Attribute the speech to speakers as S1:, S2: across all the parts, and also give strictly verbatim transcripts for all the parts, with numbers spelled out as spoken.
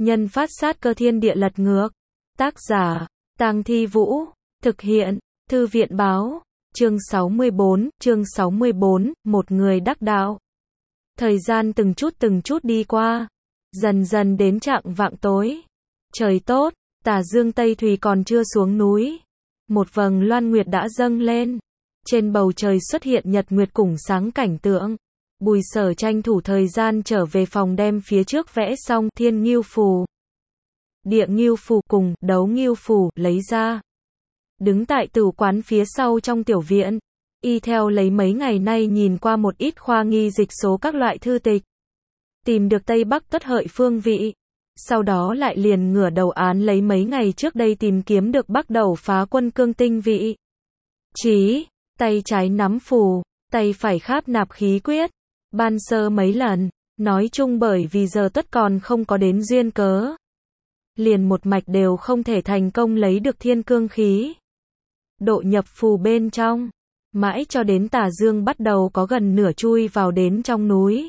S1: Nhân phát sát cơ thiên địa lật ngược. Tác giả, Tang Thi Vũ. Thực hiện, Thư viện báo. Chương sáu mươi bốn, chương sáu mươi bốn, một người đắc đạo. Thời gian từng chút từng chút đi qua. Dần dần đến chạng vạng tối. Trời tốt, tà dương Tây Thùy còn chưa xuống núi. Một vầng loan nguyệt đã dâng lên. Trên bầu trời xuất hiện nhật nguyệt cùng sáng cảnh tượng. Bùi Sở tranh thủ thời gian trở về phòng đem phía trước vẽ xong thiên ngưu phù, địa ngưu phù cùng đấu ngưu phù lấy ra. Đứng tại tử quán phía sau trong tiểu viện, y theo lấy mấy ngày nay nhìn qua một ít khoa nghi dịch số các loại thư tịch. Tìm được Tây Bắc Tuất Hợi phương vị. Sau đó lại liền ngửa đầu án lấy mấy ngày trước đây tìm kiếm được Bắc Đầu Phá Quân cương tinh vị. Chí, tay trái nắm phù, tay phải kháp nạp khí quyết. Ban sơ mấy lần, nói chung bởi vì giờ Tuất còn không có đến duyên cớ. Liền một mạch đều không thể thành công lấy được thiên cương khí. Độ nhập phù bên trong. Mãi cho đến tà dương bắt đầu có gần nửa chui vào đến trong núi.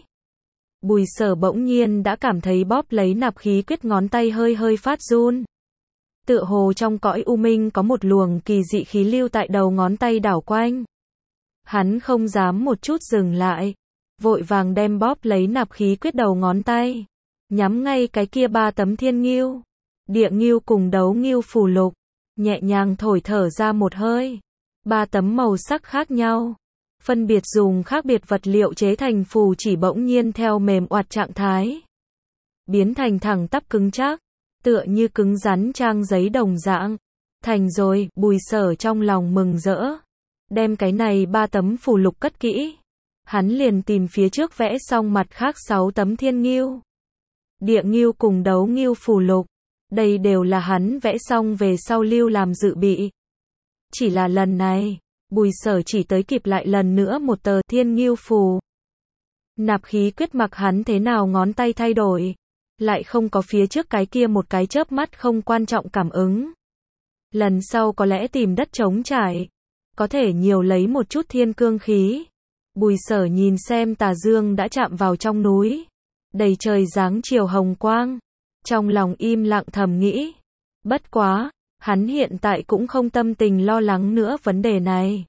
S1: Bùi Sở bỗng nhiên đã cảm thấy bóp lấy nạp khí quyết ngón tay hơi hơi phát run. Tựa hồ trong cõi u minh có một luồng kỳ dị khí lưu tại đầu ngón tay đảo quanh. Hắn không dám một chút dừng lại. Vội vàng đem bóp lấy nạp khí quyết đầu ngón tay. Nhắm ngay cái kia ba tấm thiên ngưu, địa ngưu cùng đấu ngưu phù lục. Nhẹ nhàng thổi thở ra một hơi. Ba tấm màu sắc khác nhau. Phân biệt dùng khác biệt vật liệu chế thành phù chỉ bỗng nhiên theo mềm oặt trạng thái. Biến thành thẳng tắp cứng chắc. Tựa như cứng rắn trang giấy đồng dạng. Thành rồi, Bùi Sở trong lòng mừng rỡ. Đem cái này ba tấm phù lục cất kỹ. Hắn liền tìm phía trước vẽ xong mặt khác sáu tấm thiên ngưu, địa ngưu cùng đấu ngưu phù lục. Đây đều là hắn vẽ xong về sau lưu làm dự bị. Chỉ là lần này, Bùi Sở chỉ tới kịp lại lần nữa một tờ thiên ngưu phù. Nạp khí quyết mặc hắn thế nào ngón tay thay đổi, lại không có phía trước cái kia một cái chớp mắt không quan trọng cảm ứng. Lần sau có lẽ tìm đất trống trải, có thể nhiều lấy một chút thiên cương khí. Bùi Sở nhìn xem tà dương đã chạm vào trong núi. Đầy trời dáng chiều hồng quang. Trong lòng im lặng thầm nghĩ. Bất quá, hắn hiện tại cũng không tâm tình lo lắng nữa vấn đề này.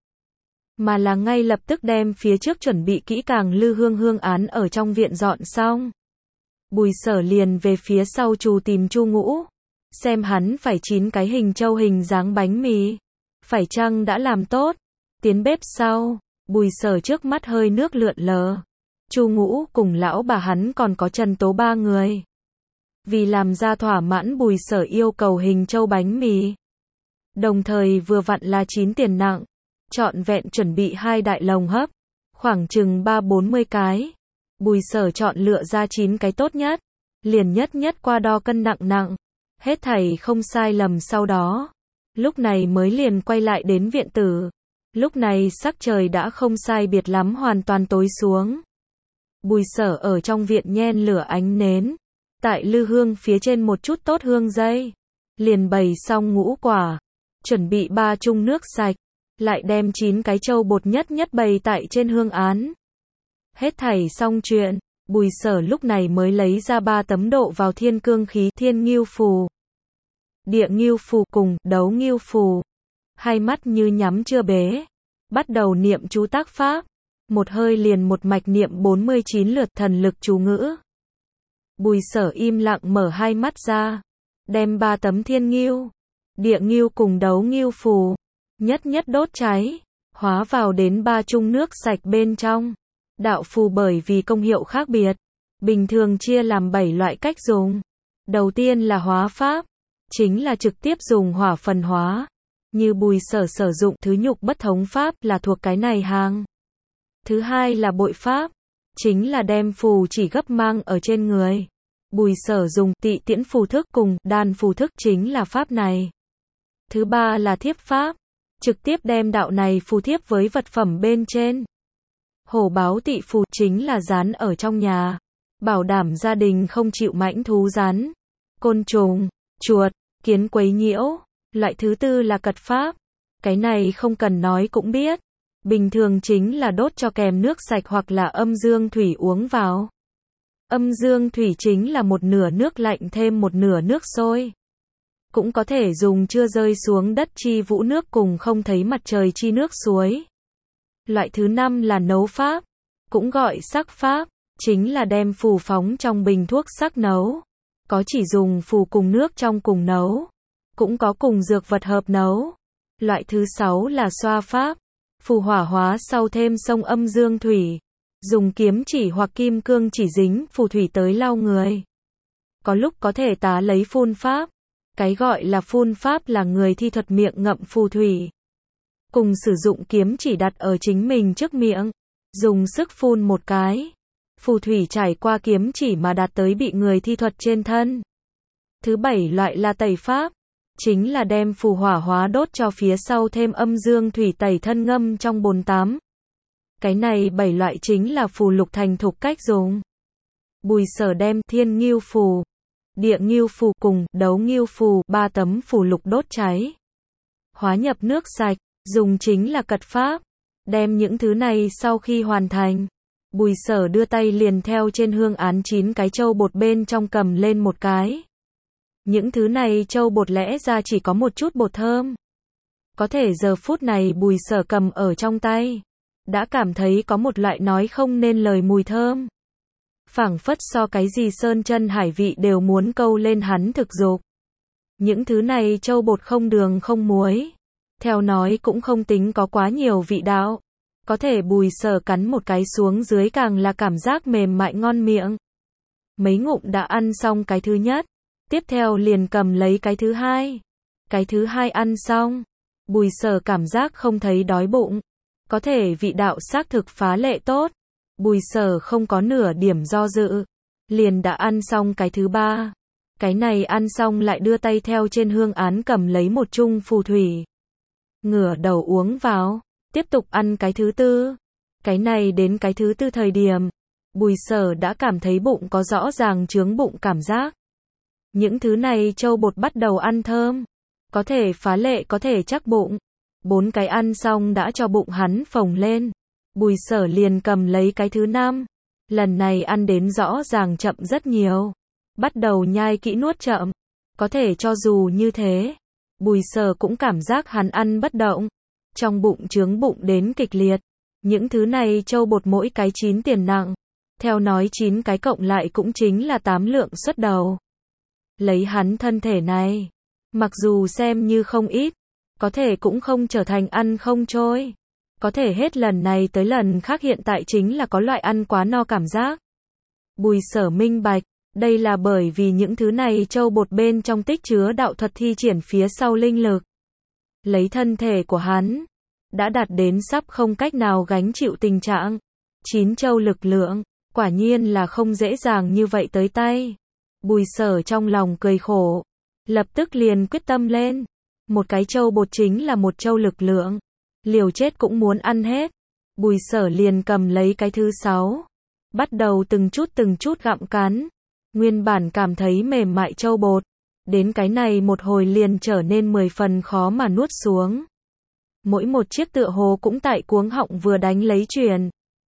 S1: Mà là ngay lập tức đem phía trước chuẩn bị kỹ càng lư hương hương án ở trong viện dọn xong. Bùi Sở liền về phía sau Trù tìm Chu Ngũ. Xem hắn phải chín cái hình châu hình dáng bánh mì. Phải chăng đã làm tốt. Tiến bếp sau. Bùi Sở trước mắt hơi nước lượn lờ. Chu Ngũ cùng lão bà hắn còn có Trần Tố ba người. Vì làm ra thỏa mãn Bùi Sở yêu cầu hình châu bánh mì. Đồng thời vừa vặn là chín tiền nặng. Trọn vẹn chuẩn bị hai đại lồng hấp. Khoảng chừng ba bốn mươi cái. Bùi Sở chọn lựa ra chín cái tốt nhất. Liền nhất nhất qua đo cân nặng nặng. Hết thảy không sai lầm sau đó. Lúc này mới liền quay lại đến viện tử. Lúc này sắc trời đã không sai biệt lắm hoàn toàn tối xuống. Bùi Sở ở trong viện nhen lửa ánh nến. Tại lư hương phía trên một chút tốt hương dây. Liền bày xong ngũ quả. Chuẩn bị ba chung nước sạch. Lại đem chín cái trâu bột nhất nhất bày tại trên hương án. Hết thảy xong chuyện. Bùi Sở lúc này mới lấy ra ba tấm độ vào thiên cương khí thiên ngưu phù, địa ngưu phù cùng đấu ngưu phù. Hai mắt như nhắm chưa bế. Bắt đầu niệm chú tác pháp. Một hơi liền một mạch niệm bốn mươi chín lượt thần lực chú ngữ. Bùi Sở im lặng mở hai mắt ra. Đem ba tấm thiên ngưu, địa ngưu cùng đấu ngưu phù. Nhất nhất đốt cháy. Hóa vào đến ba chung nước sạch bên trong. Đạo phù bởi vì công hiệu khác biệt. Bình thường chia làm bảy loại cách dùng. Đầu tiên là hóa pháp. Chính là trực tiếp dùng hỏa phần hóa. Như Bùi Sở sử dụng thứ nhục bất thống pháp là thuộc cái này hàng. Thứ hai là bội pháp. Chính là đem phù chỉ gấp mang ở trên người. Bùi Sở dùng tị tiễn phù thức cùng đan phù thức chính là pháp này. Thứ ba là thiếp pháp. Trực tiếp đem đạo này phù thiếp với vật phẩm bên trên. Hổ báo tị phù chính là dán ở trong nhà. Bảo đảm gia đình không chịu mãnh thú rắn, côn trùng, chuột, kiến quấy nhiễu. Loại thứ tư là cật pháp. Cái này không cần nói cũng biết. Bình thường chính là đốt cho kèm nước sạch hoặc là âm dương thủy uống vào. Âm dương thủy chính là một nửa nước lạnh thêm một nửa nước sôi. Cũng có thể dùng chưa rơi xuống đất chi vũ nước cùng không thấy mặt trời chi nước suối. Loại thứ năm là nấu pháp, cũng gọi sắc pháp, chính là đem phù phóng trong bình thuốc sắc nấu. Có chỉ dùng phù cùng nước trong cùng nấu, cũng có cùng dược vật hợp nấu. Loại thứ sáu là xoa pháp, phù hỏa hóa sau thêm xông âm dương thủy, dùng kiếm chỉ hoặc kim cương chỉ dính phù thủy tới lau người. Có lúc có thể tá lấy phun pháp, cái gọi là phun pháp là người thi thuật miệng ngậm phù thủy. Cùng sử dụng kiếm chỉ đặt ở chính mình trước miệng, dùng sức phun một cái. Phù thủy trải qua kiếm chỉ mà đạt tới bị người thi thuật trên thân. Thứ bảy loại là tẩy pháp, chính là đem phù hỏa hóa đốt cho phía sau thêm âm dương thủy tẩy thân ngâm trong bồn tắm. Cái này bảy loại chính là phù lục thành thục cách dùng. Bùi Sở đem thiên ngưu phù, địa ngưu phù cùng đấu ngưu phù ba tấm phù lục đốt cháy. Hóa nhập nước sạch, dùng chính là cật pháp. Đem những thứ này sau khi hoàn thành, Bùi Sở đưa tay liền theo trên hương án chín cái châu bột bên trong cầm lên một cái. Những thứ này châu bột lẽ ra chỉ có một chút bột thơm. Có thể giờ phút này Bùi Sở cầm ở trong tay, đã cảm thấy có một loại nói không nên lời mùi thơm. Phảng phất so cái gì sơn chân hải vị đều muốn câu lên hắn thực dục. Những thứ này châu bột không đường không muối. Theo nói cũng không tính có quá nhiều vị đạo. Có thể Bùi Sở cắn một cái xuống dưới càng là cảm giác mềm mại ngon miệng. Mấy ngụm đã ăn xong cái thứ nhất. Tiếp theo liền cầm lấy cái thứ hai. Cái thứ hai ăn xong. Bùi Sở cảm giác không thấy đói bụng. Có thể vị đạo xác thực phá lệ tốt. Bùi Sở không có nửa điểm do dự. Liền đã ăn xong cái thứ ba. Cái này ăn xong lại đưa tay theo trên hương án cầm lấy một chung phù thủy. Ngửa đầu uống vào. Tiếp tục ăn cái thứ tư. Cái này đến cái thứ tư thời điểm. Bùi Sở đã cảm thấy bụng có rõ ràng chướng bụng cảm giác. Những thứ này châu bột bắt đầu ăn thơm. Có thể phá lệ có thể chắc bụng. Bốn cái ăn xong đã cho bụng hắn phồng lên. Bùi Sở liền cầm lấy cái thứ năm. Lần này ăn đến rõ ràng chậm rất nhiều. Bắt đầu nhai kỹ nuốt chậm. Có thể cho dù như thế, Bùi Sở cũng cảm giác hắn ăn bất động. Trong bụng chướng bụng đến kịch liệt. Những thứ này châu bột mỗi cái chín tiền nặng. Theo nói chín cái cộng lại cũng chính là tám lượng xuất đầu. Lấy hắn thân thể này, mặc dù xem như không ít, có thể cũng không trở thành ăn không trôi. Có thể hết lần này tới lần khác hiện tại chính là có loại ăn quá no cảm giác. Bùi Sở minh bạch, đây là bởi vì những thứ này châu bột bên trong tích chứa đạo thuật thi triển phía sau linh lực. Lấy thân thể của hắn, đã đạt đến sắp không cách nào gánh chịu tình trạng. Chín châu lực lượng, quả nhiên là không dễ dàng như vậy tới tay. Bùi Sở trong lòng cười khổ, lập tức liền quyết tâm lên. Một cái châu bột chính là một châu lực lượng, liều chết cũng muốn ăn hết. Bùi Sở liền cầm lấy cái thứ sáu, bắt đầu từng chút từng chút gặm cắn. Nguyên bản cảm thấy mềm mại châu bột, đến cái này một hồi liền trở nên mười phần khó mà nuốt xuống. Mỗi một chiếc tựa hồ cũng tại cuống họng vừa đánh lấy truyền,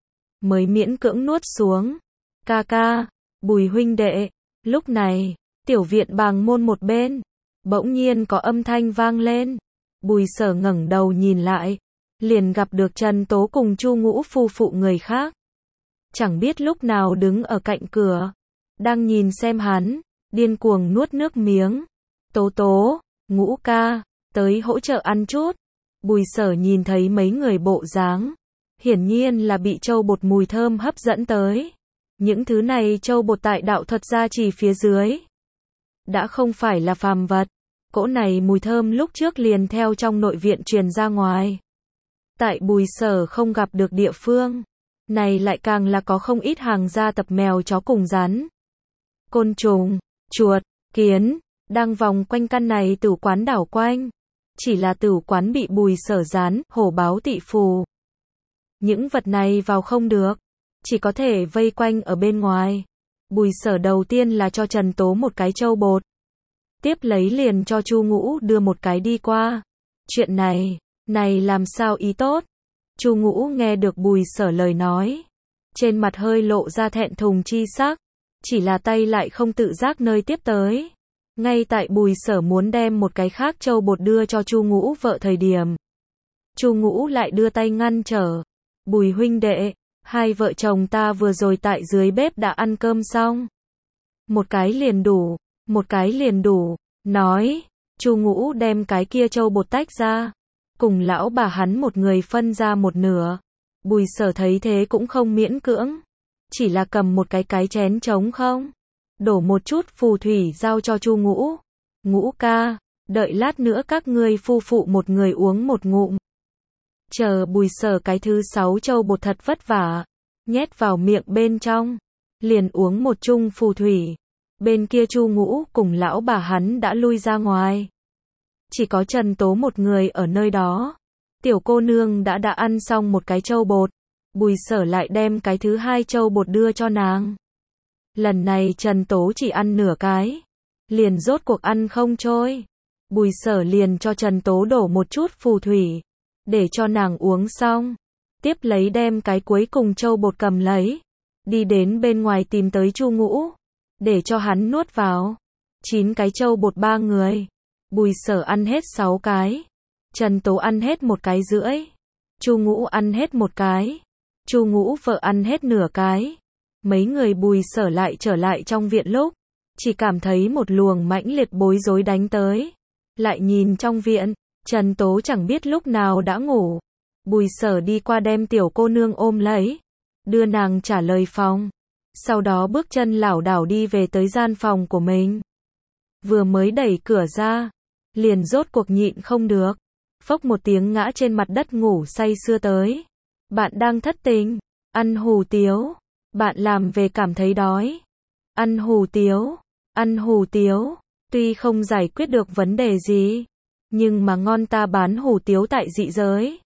S1: mới miễn cưỡng nuốt xuống. Ca ca, Bùi huynh đệ. Lúc này, tiểu viện bàng môn một bên, bỗng nhiên có âm thanh vang lên. Bùi Sở ngẩng đầu nhìn lại, liền gặp được Trần Tố cùng Chu Ngũ phu phụ người khác. Chẳng biết lúc nào đứng ở cạnh cửa, đang nhìn xem hắn, điên cuồng nuốt nước miếng. Tố Tố, Ngũ ca, tới hỗ trợ ăn chút. Bùi Sở nhìn thấy mấy người bộ dáng, hiển nhiên là bị châu bột mùi thơm hấp dẫn tới. Những thứ này châu bột tại đạo thuật gia trì phía dưới, đã không phải là phàm vật. Cỗ này mùi thơm lúc trước liền theo trong nội viện truyền ra ngoài. Tại Bùi Sở không gặp được địa phương, này lại càng là có không ít hàng gia tập mèo chó cùng rắn, côn trùng, chuột, kiến, đang vòng quanh căn này tử quán đảo quanh. Chỉ là tử quán bị Bùi Sở gián, hổ báo tị phù. Những vật này vào không được, chỉ có thể vây quanh ở bên ngoài. Bùi Sở đầu tiên là cho Trần Tố một cái châu bột. Tiếp lấy liền cho Chu Ngũ đưa một cái đi qua. Chuyện này, này làm sao ý tốt? Chu Ngũ nghe được Bùi Sở lời nói, trên mặt hơi lộ ra thẹn thùng chi sắc. chỉ là tay lại không tự giác nơi tiếp tới. Ngay tại Bùi Sở muốn đem một cái khác trâu bột đưa cho Chu Ngũ vợ thời điểm, Chu Ngũ lại đưa tay ngăn trở. Bùi huynh đệ, hai vợ chồng ta vừa rồi tại dưới bếp đã ăn cơm xong. Một cái liền đủ, một cái liền đủ, nói. Chu Ngũ đem cái kia trâu bột tách ra, cùng lão bà hắn một người phân ra một nửa. Bùi Sở thấy thế cũng không miễn cưỡng, chỉ là cầm một cái cái chén trống không, đổ một chút phù thủy giao cho Chu Ngũ. Ngũ ca, đợi lát nữa các ngươi phu phụ một người uống một ngụm. Chờ Bùi Sở cái thứ sáu trâu bột thật vất vả, nhét vào miệng bên trong, liền uống một chung phù thủy. Bên kia Chu Ngũ cùng lão bà hắn đã lui ra ngoài. Chỉ có Trần Tố một người ở nơi đó. Tiểu cô nương đã đã ăn xong một cái trâu bột. Bùi Sở lại đem cái thứ hai trâu bột đưa cho nàng. Lần này Trần Tố chỉ ăn nửa cái, liền rốt cuộc ăn không trôi. Bùi Sở liền cho Trần Tố đổ một chút phù thủy, để cho nàng uống xong. Tiếp lấy đem cái cuối cùng trâu bột cầm lấy, đi đến bên ngoài tìm tới Chu Ngũ, để cho hắn nuốt vào. Chín cái trâu bột ba người. Bùi Sở ăn hết sáu cái, Trần Tố ăn hết một cái rưỡi, Chu Ngũ ăn hết một cái, Chu Ngũ vợ ăn hết nửa cái. Mấy người Bùi Sở lại trở lại trong viện lúc, chỉ cảm thấy một luồng mãnh liệt bối rối đánh tới. Lại nhìn trong viện, Trần Tố chẳng biết lúc nào đã ngủ. Bùi Sở đi qua đem tiểu cô nương ôm lấy, đưa nàng trả lời phòng. Sau đó bước chân lảo đảo đi về tới gian phòng của mình. Vừa mới đẩy cửa ra, liền rốt cuộc nhịn không được, phốc một tiếng ngã trên mặt đất ngủ say sưa tới. Bạn đang thất tình, ăn hủ tiếu, bạn làm về cảm thấy đói. Ăn hủ tiếu, ăn hủ tiếu, tuy không giải quyết được vấn đề gì, nhưng mà ngon ta bán hủ tiếu tại dị giới.